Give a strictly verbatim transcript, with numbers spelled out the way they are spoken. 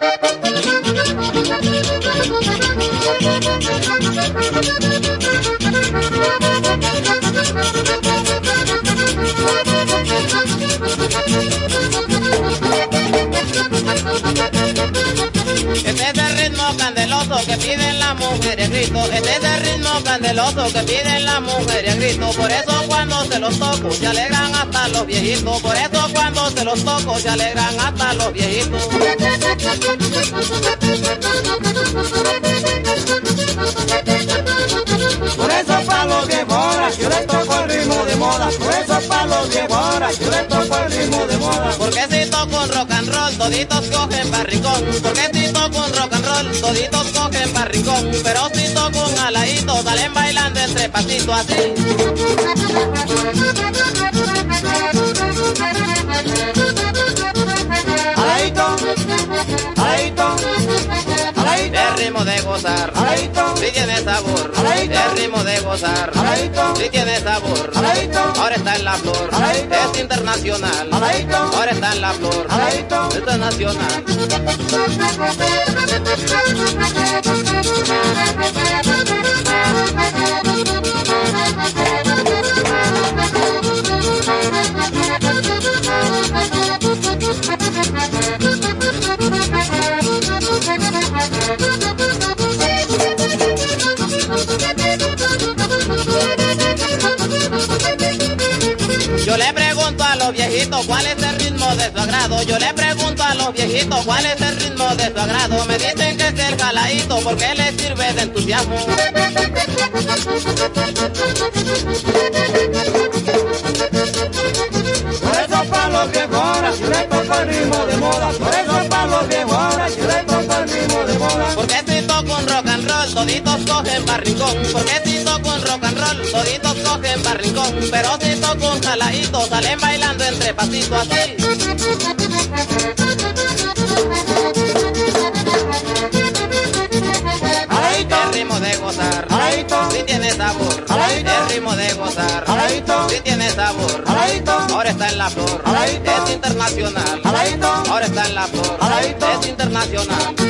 Este es el ritmo candeloso que piden las mujeres a grito. Este es el ritmo candeloso que piden las mujeres a grito. Por eso cuando se los toco se alegran hasta los viejitos. Por eso cuando se los toco se alegran hasta los viejitos. Por eso pa' los viejoras yo les toco el ritmo de moda. Por eso pa' los viejoras yo les toco el ritmo de moda. Porque si toco un rock and roll toditos cogen barricón. Porque si toco un rock and roll toditos cogen barricón. Pero si toco un aladito salen bailando entre pasitos así. Aladito, aladito, aladito. El ritmo de gozar, aladito, si tiene sabor. aladito. El ritmo de gozar, aladito, si tiene sabor. aladito. Ahora está en la flor, aladito. es internacional. aladito, Ahora está en la flor, aladito. esto es nacional. Yo le pregunto a los viejitos cuál es el ritmo de su agrado. Yo le pregunto a los viejitos cuál es el ritmo de su agrado. Me dicen que es el jaladito porque les sirve de entusiasmo. Por eso pa' los viejoras yo les toco el ritmo de moda. Por eso pa' los viejoras yo les toco el ritmo de moda. Porque si toco un rock and roll toditos cogen barricón. Porque si toco un rock and roll toditos cogen barricón. Pero si toco un jaladito salen bailando entre pasitos así. Aladito, El ritmo de gozar, aladito, si tiene sabor. aladito. El ritmo de gozar, aladito, si tiene sabor. aladito, Ahora está en la flor, aladito. es internacional. aladito, Ahora está en la flor, aladito. es internacional.